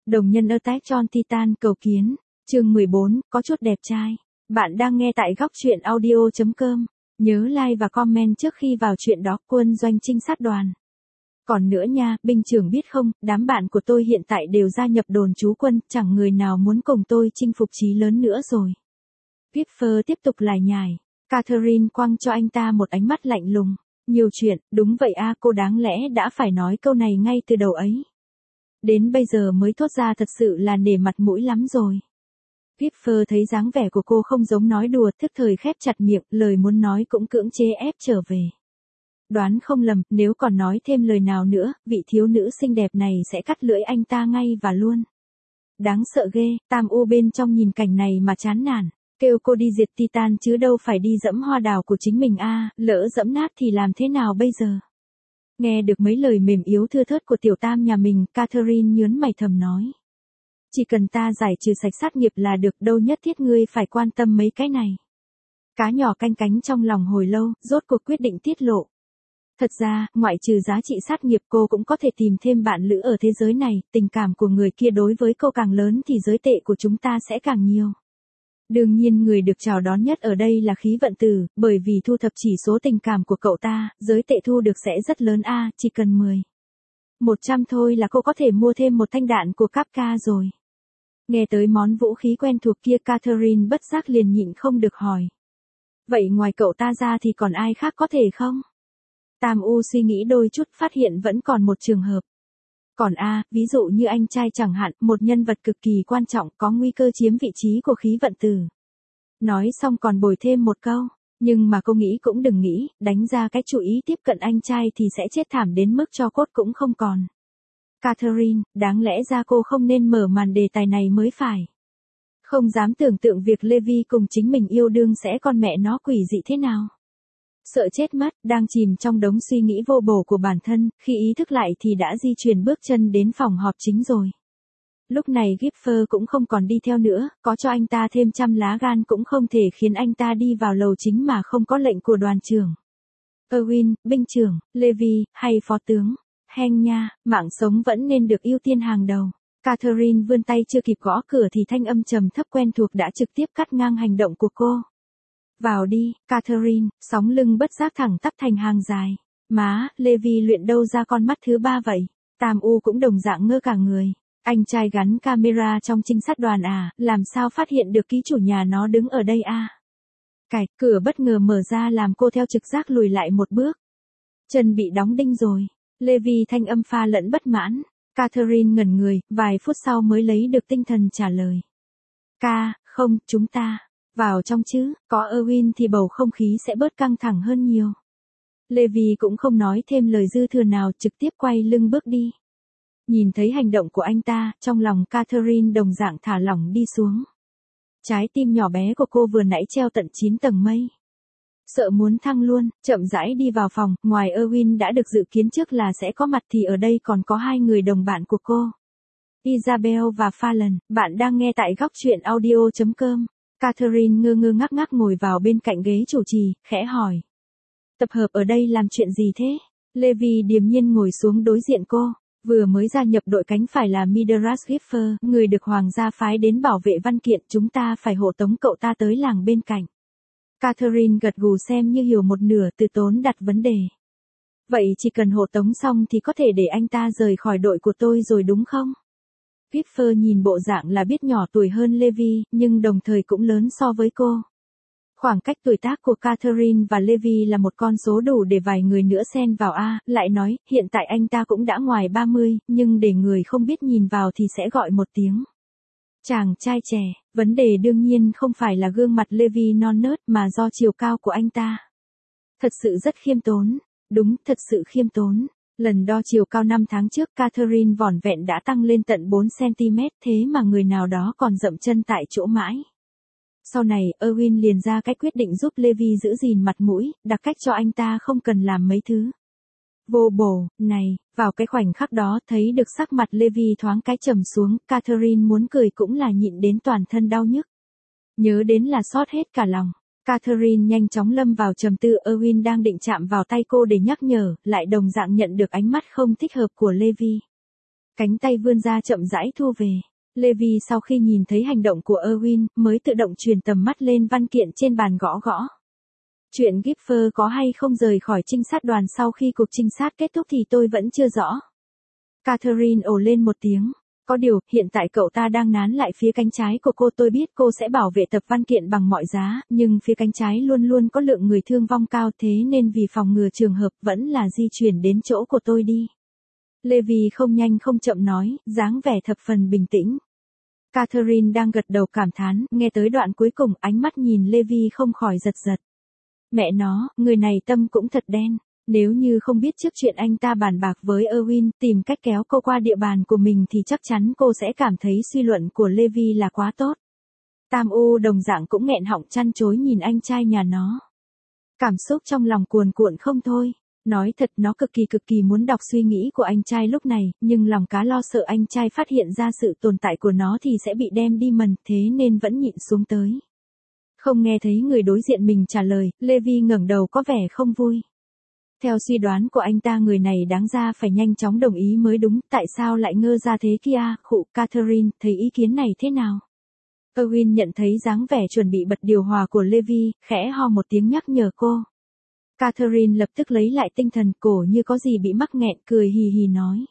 Đồng nhân Attack on Titan cầu kiến. Chương 14, có chút đẹp trai. Bạn đang nghe tại góc truyện audio.com. Nhớ like và comment trước khi vào chuyện đó. Quân doanh trinh sát đoàn. Còn nữa nha, binh trưởng biết không, đám bạn của tôi hiện tại đều gia nhập đồn trú quân, chẳng người nào muốn cùng tôi chinh phục chí lớn nữa rồi. Gipher tiếp tục lải nhải. Catherine quăng cho anh ta một ánh mắt lạnh lùng. Nhiều chuyện, đúng vậy a, cô đáng lẽ đã phải nói câu này ngay từ đầu ấy. Đến bây giờ mới thốt ra, thật sự là nể mặt mũi lắm rồi. Gipher thấy dáng vẻ của cô không giống nói đùa, thức thời khép chặt miệng, lời muốn nói cũng cưỡng chế ép trở về. Đoán không lầm, nếu còn nói thêm lời nào nữa, vị thiếu nữ xinh đẹp này sẽ cắt lưỡi anh ta ngay và luôn. Đáng sợ ghê, Tam U bên trong nhìn cảnh này mà chán nản, kêu cô đi diệt Titan chứ đâu phải đi dẫm hoa đào của chính mình a, lỡ dẫm nát thì làm thế nào bây giờ? Nghe được mấy lời mềm yếu thưa thớt của tiểu Tam nhà mình, Catherine nhớn mày thầm nói. Chỉ cần ta giải trừ sạch sát nghiệp là được, đâu nhất thiết ngươi phải quan tâm mấy cái này. Cá nhỏ canh cánh trong lòng hồi lâu, rốt cuộc quyết định tiết lộ. Thật ra, ngoại trừ giá trị sát nghiệp, cô cũng có thể tìm thêm bạn lữ ở thế giới này, tình cảm của người kia đối với cô càng lớn thì giới tệ của chúng ta sẽ càng nhiều. Đương nhiên người được chào đón nhất ở đây là Khí Vận Tử, bởi vì thu thập chỉ số tình cảm của cậu ta, giới tệ thu được sẽ rất lớn a, chỉ cần 100 thôi là cô có thể mua thêm một thanh đạn của Kapka rồi. Nghe tới món vũ khí quen thuộc kia, Catherine bất giác liền nhịn không được hỏi. Vậy ngoài cậu ta ra thì còn ai khác có thể không? Tam U suy nghĩ đôi chút, phát hiện vẫn còn một trường hợp. Còn ví dụ như anh trai chẳng hạn, một nhân vật cực kỳ quan trọng, có nguy cơ chiếm vị trí của Khí Vận Tử. Nói xong còn bồi thêm một câu, nhưng mà cô nghĩ cũng đừng nghĩ, đánh ra cái chủ ý tiếp cận anh trai thì sẽ chết thảm đến mức tro cốt cũng không còn. Catherine, đáng lẽ ra cô không nên mở màn đề tài này mới phải. Không dám tưởng tượng việc Levi cùng chính mình yêu đương sẽ con mẹ nó quỷ dị thế nào. Sợ chết mất, đang chìm trong đống suy nghĩ vô bổ của bản thân, khi ý thức lại thì đã di chuyển bước chân đến phòng họp chính rồi. Lúc này Gipher cũng không còn đi theo nữa, có cho anh ta thêm trăm lá gan cũng không thể khiến anh ta đi vào lầu chính mà không có lệnh của đoàn trưởng. Erwin, binh trưởng, Levi, hay phó tướng, heng nha, mạng sống vẫn nên được ưu tiên hàng đầu. Catherine vươn tay chưa kịp gõ cửa thì thanh âm trầm thấp quen thuộc đã trực tiếp cắt ngang hành động của cô. Vào đi, Catherine, sóng lưng bất giác thẳng tắp thành hàng dài. Má, Levi luyện đâu ra con mắt thứ ba vậy? Tam U cũng đồng dạng ngơ cả người. Anh trai gắn camera trong trinh sát đoàn làm sao phát hiện được ký chủ nhà nó đứng ở đây Cạch, cửa bất ngờ mở ra làm cô theo trực giác lùi lại một bước. Chân bị đóng đinh rồi. Levi thanh âm pha lẫn bất mãn. Catherine ngẩn người, vài phút sau mới lấy được tinh thần trả lời. Không, chúng ta vào trong chứ, có Erwin thì bầu không khí sẽ bớt căng thẳng hơn nhiều. Levi cũng không nói thêm lời dư thừa nào, trực tiếp quay lưng bước đi. Nhìn thấy hành động của anh ta, trong lòng Catherine đồng dạng thả lỏng đi xuống. Trái tim nhỏ bé của cô vừa nãy treo tận 9 tầng mây. Sợ muốn thăng luôn, chậm rãi đi vào phòng, ngoài Erwin đã được dự kiến trước là sẽ có mặt thì ở đây còn có hai người đồng bạn của cô. Isabel và Fallon, bạn đang nghe tại góc truyện audio.com. Catherine ngơ ngơ ngác ngác ngồi vào bên cạnh ghế chủ trì, khẽ hỏi. Tập hợp ở đây làm chuyện gì thế? Levi điềm nhiên ngồi xuống đối diện cô, vừa mới gia nhập đội cánh phải là Mideras Gipher, người được hoàng gia phái đến bảo vệ văn kiện, chúng ta phải hộ tống cậu ta tới làng bên cạnh. Catherine gật gù xem như hiểu một nửa, từ tốn đặt vấn đề. Vậy chỉ cần hộ tống xong thì có thể để anh ta rời khỏi đội của tôi rồi đúng không? Gipher nhìn bộ dạng là biết nhỏ tuổi hơn Levi, nhưng đồng thời cũng lớn so với cô. Khoảng cách tuổi tác của Catherine và Levi là một con số đủ để vài người nữa xen vào lại nói, hiện tại anh ta cũng đã ngoài 30, nhưng để người không biết nhìn vào thì sẽ gọi một tiếng. Chàng trai trẻ, vấn đề đương nhiên không phải là gương mặt Levi non nớt mà do chiều cao của anh ta. Thật sự rất khiêm tốn, đúng, thật sự khiêm tốn. Lần đo chiều cao 5 tháng trước Catherine vỏn vẹn đã tăng lên tận 4cm, thế mà người nào đó còn dậm chân tại chỗ mãi. Sau này, Erwin liền ra cách quyết định giúp Levi giữ gìn mặt mũi, đặc cách cho anh ta không cần làm mấy thứ vô bổ này. Vào cái khoảnh khắc đó thấy được sắc mặt Levi thoáng cái trầm xuống, Catherine muốn cười cũng là nhịn đến toàn thân đau nhức. Nhớ đến là xót hết cả lòng. Catherine nhanh chóng lâm vào trầm tư, Erwin đang định chạm vào tay cô để nhắc nhở, lại đồng dạng nhận được ánh mắt không thích hợp của Levi. Cánh tay vươn ra chậm rãi thu về. Levi sau khi nhìn thấy hành động của Erwin, mới tự động truyền tầm mắt lên văn kiện trên bàn gõ gõ. Chuyện Gipher có hay không rời khỏi trinh sát đoàn sau khi cuộc trinh sát kết thúc thì tôi vẫn chưa rõ. Catherine ồ lên một tiếng. Có điều, hiện tại cậu ta đang nán lại phía cánh trái của cô. Tôi biết cô sẽ bảo vệ tập văn kiện bằng mọi giá, nhưng phía cánh trái luôn luôn có lượng người thương vong cao, thế nên vì phòng ngừa trường hợp vẫn là di chuyển đến chỗ của tôi đi. Levi không nhanh không chậm nói, dáng vẻ thập phần bình tĩnh. Catherine đang gật đầu cảm thán, nghe tới đoạn cuối cùng ánh mắt nhìn Levi không khỏi giật giật. Mẹ nó, người này tâm cũng thật đen. Nếu như không biết trước chuyện anh ta bàn bạc với Erwin, tìm cách kéo cô qua địa bàn của mình thì chắc chắn cô sẽ cảm thấy suy luận của Levi là quá tốt. Tam U đồng dạng cũng nghẹn họng chăn chối nhìn anh trai nhà nó. Cảm xúc trong lòng cuồn cuộn không thôi. Nói thật nó cực kỳ muốn đọc suy nghĩ của anh trai lúc này, nhưng lòng cá lo sợ anh trai phát hiện ra sự tồn tại của nó thì sẽ bị đem đi mần, thế nên vẫn nhịn xuống tới. Không nghe thấy người đối diện mình trả lời, Levi ngẩng đầu có vẻ không vui. Theo suy đoán của anh ta người này đáng ra phải nhanh chóng đồng ý mới đúng, tại sao lại ngơ ra thế kia, khụ. Catherine, thấy ý kiến này thế nào? Erwin nhận thấy dáng vẻ chuẩn bị bật điều hòa của Levi, khẽ ho một tiếng nhắc nhở cô. Catherine lập tức lấy lại tinh thần, cổ như có gì bị mắc nghẹn, cười hì hì nói.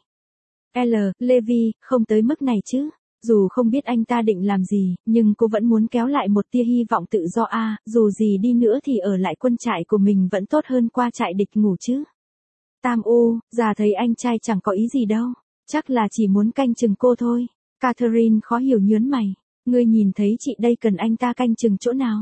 Levi, không tới mức này chứ. Dù không biết anh ta định làm gì, nhưng cô vẫn muốn kéo lại một tia hy vọng tự do dù gì đi nữa thì ở lại quân trại của mình vẫn tốt hơn qua trại địch ngủ chứ. Tam U, già thấy anh trai chẳng có ý gì đâu, chắc là chỉ muốn canh chừng cô thôi. Catherine khó hiểu nhớn mày, ngươi nhìn thấy chị đây cần anh ta canh chừng chỗ nào?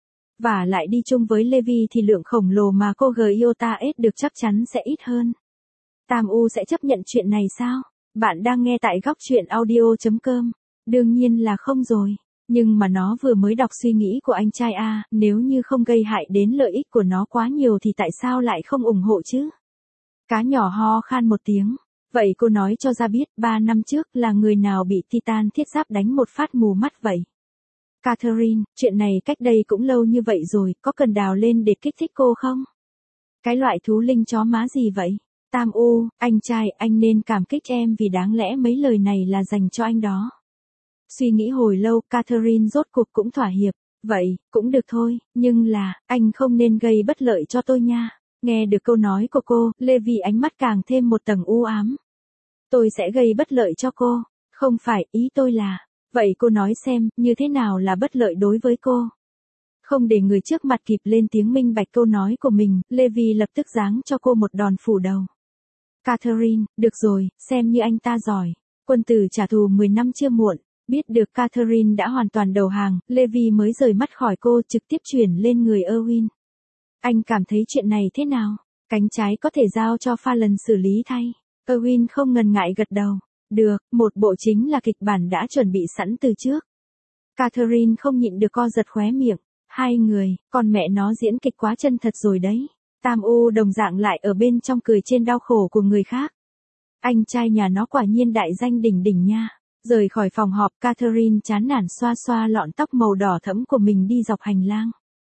Và lại đi chung với Levi thì lượng khổng lồ mà cô Giota được chắc chắn sẽ ít hơn. Tam U sẽ chấp nhận chuyện này sao? Bạn đang nghe tại góc truyện audio.com. Đương nhiên là không rồi. Nhưng mà nó vừa mới đọc suy nghĩ của anh trai nếu như không gây hại đến lợi ích của nó quá nhiều thì tại sao lại không ủng hộ chứ? Cá nhỏ ho khan một tiếng. Vậy cô nói cho ra biết 3 năm trước là người nào bị Titan thiết giáp đánh một phát mù mắt vậy? Catherine, chuyện này cách đây cũng lâu như vậy rồi, có cần đào lên để kích thích cô không? Cái loại thú linh chó má gì vậy? Tam U, anh trai, anh nên cảm kích em vì đáng lẽ mấy lời này là dành cho anh đó. Suy nghĩ hồi lâu, Catherine rốt cuộc cũng thỏa hiệp. Vậy, cũng được thôi, nhưng là, anh không nên gây bất lợi cho tôi nha. Nghe được câu nói của cô, Levi ánh mắt càng thêm một tầng u ám. Tôi sẽ gây bất lợi cho cô. Không phải, ý tôi là, vậy cô nói xem, như thế nào là bất lợi đối với cô? Không để người trước mặt kịp lên tiếng minh bạch câu nói của mình, Levi lập tức giáng cho cô một đòn phủ đầu. Catherine, được rồi, xem như anh ta giỏi. Quân tử trả thù 10 năm chưa muộn. Biết được Catherine đã hoàn toàn đầu hàng, Levi mới rời mắt khỏi cô trực tiếp chuyển lên người Erwin. Anh cảm thấy chuyện này thế nào? Cánh trái có thể giao cho Fallon xử lý thay. Erwin không ngần ngại gật đầu. Được, một bộ chính là kịch bản đã chuẩn bị sẵn từ trước. Catherine không nhịn được co giật khóe miệng. Hai người, con mẹ nó diễn kịch quá chân thật rồi đấy. Tam U đồng dạng lại ở bên trong cười trên đau khổ của người khác. Anh trai nhà nó quả nhiên đại danh đỉnh đỉnh nha. Rời khỏi phòng họp, Catherine chán nản xoa xoa lọn tóc màu đỏ thẫm của mình đi dọc hành lang.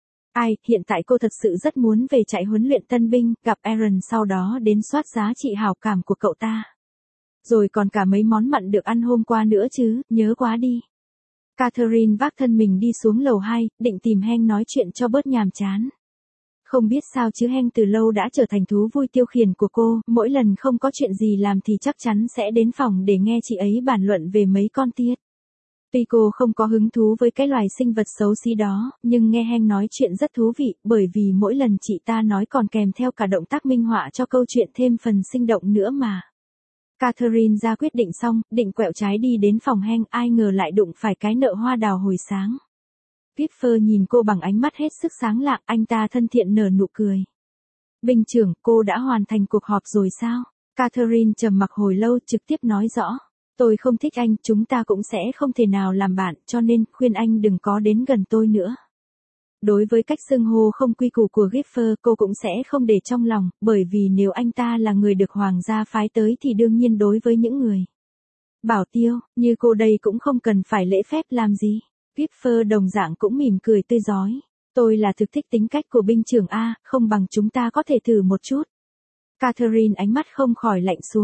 Hiện tại cô thật sự rất muốn về trại huấn luyện tân binh, gặp Aaron sau đó đến soát giá trị hảo cảm của cậu ta. Rồi còn cả mấy món mặn được ăn hôm qua nữa chứ, nhớ quá đi. Catherine vác thân mình đi xuống lầu 2, định tìm Hank nói chuyện cho bớt nhàm chán. Không biết sao chứ Hank từ lâu đã trở thành thú vui tiêu khiển của cô, mỗi lần không có chuyện gì làm thì chắc chắn sẽ đến phòng để nghe chị ấy bàn luận về mấy con tiết. Tuy cô không có hứng thú với cái loài sinh vật xấu xí đó, nhưng nghe Hank nói chuyện rất thú vị, bởi vì mỗi lần chị ta nói còn kèm theo cả động tác minh họa cho câu chuyện thêm phần sinh động nữa mà. Catherine ra quyết định xong, định quẹo trái đi đến phòng Hank, ai ngờ lại đụng phải cái nợ hoa đào hồi sáng. Gipher nhìn cô bằng ánh mắt hết sức sáng lạng, anh ta thân thiện nở nụ cười. Binh trưởng, cô đã hoàn thành cuộc họp rồi sao? Catherine trầm mặc hồi lâu trực tiếp nói rõ. Tôi không thích anh, chúng ta cũng sẽ không thể nào làm bạn, cho nên khuyên anh đừng có đến gần tôi nữa. Đối với cách xưng hô không quy củ của Gipher, cô cũng sẽ không để trong lòng, bởi vì nếu anh ta là người được hoàng gia phái tới thì đương nhiên đối với những người bảo tiêu, như cô đây cũng không cần phải lễ phép làm gì. Gipher đồng dạng cũng mỉm cười tươi rói. Tôi là thực thích tính cách của binh trưởng không bằng chúng ta có thể thử một chút. Catherine ánh mắt không khỏi lạnh xuống.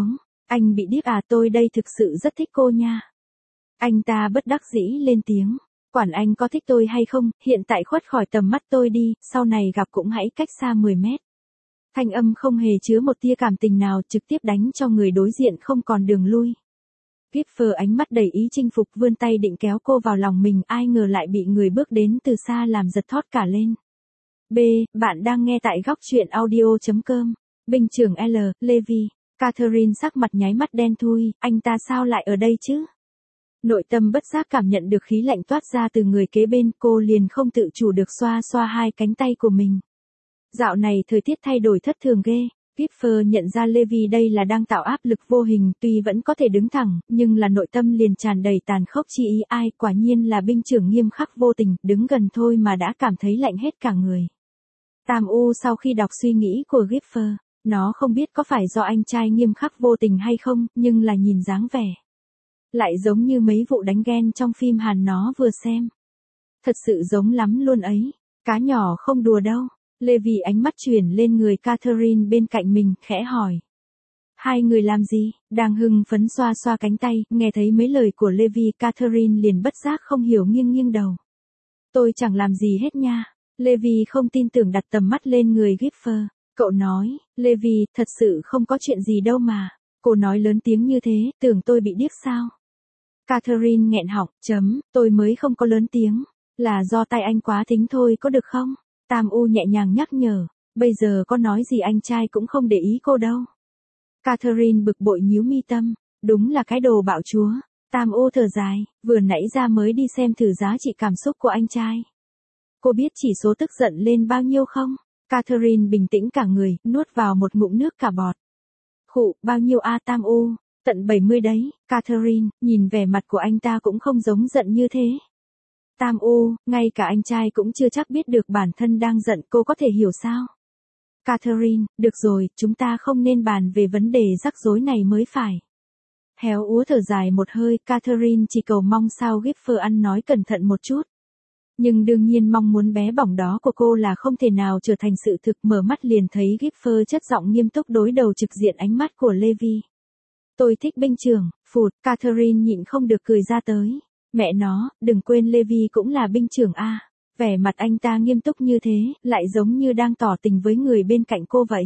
Anh bị điếc à, tôi đây thực sự rất thích cô nha. Anh ta bất đắc dĩ lên tiếng. Quản anh có thích tôi hay không, hiện tại khuất khỏi tầm mắt tôi đi, sau này gặp cũng hãy cách xa 10 mét. Thanh âm không hề chứa một tia cảm tình nào, trực tiếp đánh cho người đối diện không còn đường lui. Gipher ánh mắt đầy ý chinh phục vươn tay định kéo cô vào lòng mình, ai ngờ lại bị người bước đến từ xa làm giật thót cả lên. B. Bạn đang nghe tại góc truyện audio.com. Binh trưởng L. Levi. Catherine sắc mặt nháy mắt đen thui, anh ta sao lại ở đây chứ? Nội tâm bất giác cảm nhận được khí lạnh toát ra từ người kế bên, cô liền không tự chủ được xoa xoa hai cánh tay của mình. Dạo này thời tiết thay đổi thất thường ghê. Gipher nhận ra Levi đây là đang tạo áp lực vô hình, tuy vẫn có thể đứng thẳng, nhưng là nội tâm liền tràn đầy tàn khốc chi ý, ai quả nhiên là binh trưởng nghiêm khắc vô tình, đứng gần thôi mà đã cảm thấy lạnh hết cả người. Tam U sau khi đọc suy nghĩ của Gipher, nó không biết có phải do anh trai nghiêm khắc vô tình hay không, nhưng là nhìn dáng vẻ lại giống như mấy vụ đánh ghen trong phim Hàn nó vừa xem. Thật sự giống lắm luôn ấy, cá nhỏ không đùa đâu. Levi ánh mắt chuyển lên người Catherine bên cạnh mình, khẽ hỏi. Hai người làm gì? Đang hưng phấn xoa xoa cánh tay, nghe thấy mấy lời của Levi, Catherine liền bất giác không hiểu nghiêng nghiêng đầu. Tôi chẳng làm gì hết nha. Levi không tin tưởng đặt tầm mắt lên người Gipher. Cậu nói, Levi, thật sự không có chuyện gì đâu mà. Cô nói lớn tiếng như thế, tưởng tôi bị điếc sao? Catherine nghẹn họng, tôi mới không có lớn tiếng. Là do tay anh quá thính thôi có được không? Tam U nhẹ nhàng nhắc nhở, bây giờ có nói gì anh trai cũng không để ý cô đâu. Catherine bực bội nhíu mi tâm, đúng là cái đồ bạo chúa. Tam U thở dài, vừa nãy ra mới đi xem thử giá trị cảm xúc của anh trai. Cô biết chỉ số tức giận lên bao nhiêu không? Catherine bình tĩnh cả người, nuốt vào một ngụm nước cả bọt. Khụ, bao nhiêu a Tam U? Tận 70 đấy. Catherine, nhìn vẻ mặt của anh ta cũng không giống giận như thế. Tam U, ngay cả anh trai cũng chưa chắc biết được bản thân đang giận, cô có thể hiểu sao? Catherine, được rồi, chúng ta không nên bàn về vấn đề rắc rối này mới phải. Héo úa thở dài một hơi, Catherine chỉ cầu mong sao Gipher ăn nói cẩn thận một chút. Nhưng đương nhiên mong muốn bé bỏng đó của cô là không thể nào trở thành sự thực, mở mắt liền thấy Gipher chất giọng nghiêm túc đối đầu trực diện ánh mắt của Levi. Tôi thích binh trưởng, phụt, Catherine nhịn không được cười ra tới. Mẹ nó, đừng quên Levi cũng là binh trưởng a. Vẻ mặt anh ta nghiêm túc như thế, lại giống như đang tỏ tình với người bên cạnh cô vậy.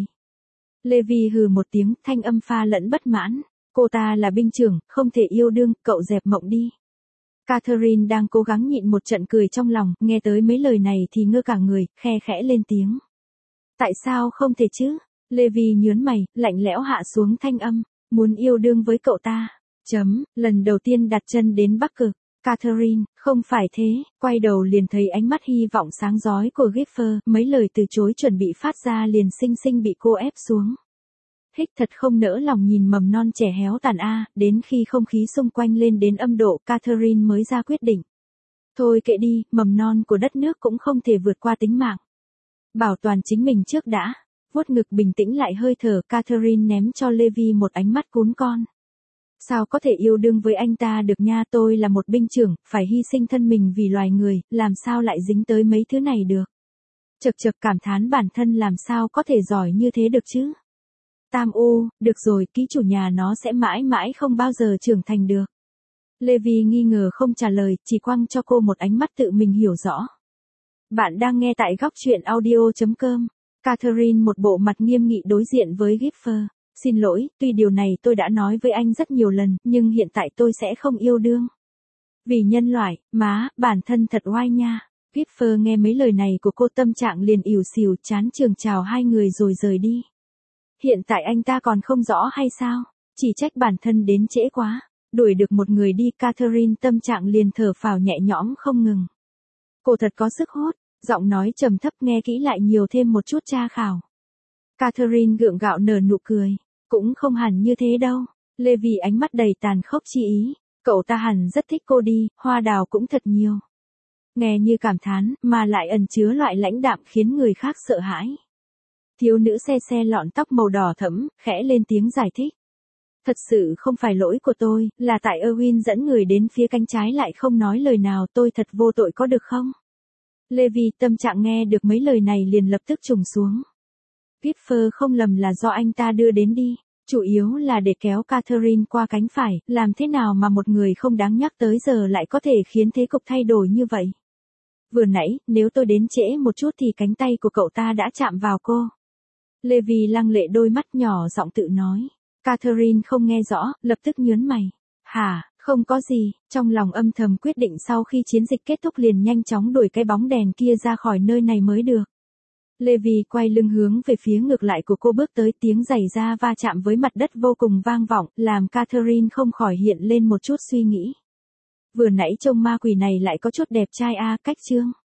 Levi hừ một tiếng, thanh âm pha lẫn bất mãn. Cô ta là binh trưởng, không thể yêu đương, cậu dẹp mộng đi. Catherine đang cố gắng nhịn một trận cười trong lòng, nghe tới mấy lời này thì ngơ cả người, khe khẽ lên tiếng. Tại sao không thể chứ? Levi nhớn mày, lạnh lẽo hạ xuống thanh âm. Muốn yêu đương với cậu ta. Lần đầu tiên đặt chân đến Bắc Cực. Catherine, không phải thế, quay đầu liền thấy ánh mắt hy vọng sáng giói của Gipher, mấy lời từ chối chuẩn bị phát ra liền xinh xinh bị cô ép xuống. Hích thật không nỡ lòng nhìn mầm non trẻ héo tàn đến khi không khí xung quanh lên đến âm độ, Catherine mới ra quyết định. Thôi kệ đi, mầm non của đất nước cũng không thể vượt qua tính mạng. Bảo toàn chính mình trước đã. Vuốt ngực bình tĩnh lại hơi thở, Catherine ném cho Levi một ánh mắt cún con. Sao có thể yêu đương với anh ta được nha, tôi là một binh trưởng, phải hy sinh thân mình vì loài người, làm sao lại dính tới mấy thứ này được. Chật chật cảm thán bản thân làm sao có thể giỏi như thế được chứ. Tam U, được rồi, ký chủ nhà nó sẽ mãi mãi không bao giờ trưởng thành được. Levi nghi ngờ không trả lời, chỉ quăng cho cô một ánh mắt tự mình hiểu rõ. Bạn đang nghe tại góc truyện audio.com. Catherine một bộ mặt nghiêm nghị đối diện với Gipher. Xin lỗi, tuy điều này tôi đã nói với anh rất nhiều lần, nhưng hiện tại tôi sẽ không yêu đương. Vì nhân loại, bản thân thật oai nha. Gipher nghe mấy lời này của cô tâm trạng liền ỉu xìu, chán trường chào hai người rồi rời đi. Hiện tại anh ta còn không rõ hay sao? Chỉ trách bản thân đến trễ quá. Đuổi được một người đi, Catherine tâm trạng liền thở phào nhẹ nhõm không ngừng. Cô thật có sức hút, giọng nói trầm thấp nghe kỹ lại nhiều thêm một chút tra khảo. Catherine gượng gạo nở nụ cười. Cũng không hẳn như thế đâu. Levi ánh mắt đầy tàn khốc chi ý. Cậu ta hẳn rất thích cô đi, hoa đào cũng thật nhiều. Nghe như cảm thán, mà lại ẩn chứa loại lãnh đạm khiến người khác sợ hãi. Thiếu nữ xe xe lọn tóc màu đỏ thẫm, khẽ lên tiếng giải thích. Thật sự không phải lỗi của tôi, là tại Erwin dẫn người đến phía cánh trái lại không nói lời nào, tôi thật vô tội có được không? Levi tâm trạng nghe được mấy lời này liền lập tức trùng xuống. Gipher không lầm là do anh ta đưa đến đi. Chủ yếu là để kéo Catherine qua cánh phải, làm thế nào mà một người không đáng nhắc tới giờ lại có thể khiến thế cục thay đổi như vậy. Vừa nãy, nếu tôi đến trễ một chút thì cánh tay của cậu ta đã chạm vào cô. Levi lăng lệ đôi mắt nhỏ giọng tự nói. Catherine không nghe rõ, lập tức nhớn mày. Hả, không có gì, trong lòng âm thầm quyết định sau khi chiến dịch kết thúc liền nhanh chóng đuổi cái bóng đèn kia ra khỏi nơi này mới được. Levi quay lưng hướng về phía ngược lại của cô bước tới, tiếng giày da va chạm với mặt đất vô cùng vang vọng, làm Catherine không khỏi hiện lên một chút suy nghĩ. Vừa nãy trông ma quỷ này lại có chút đẹp trai a, cách chương.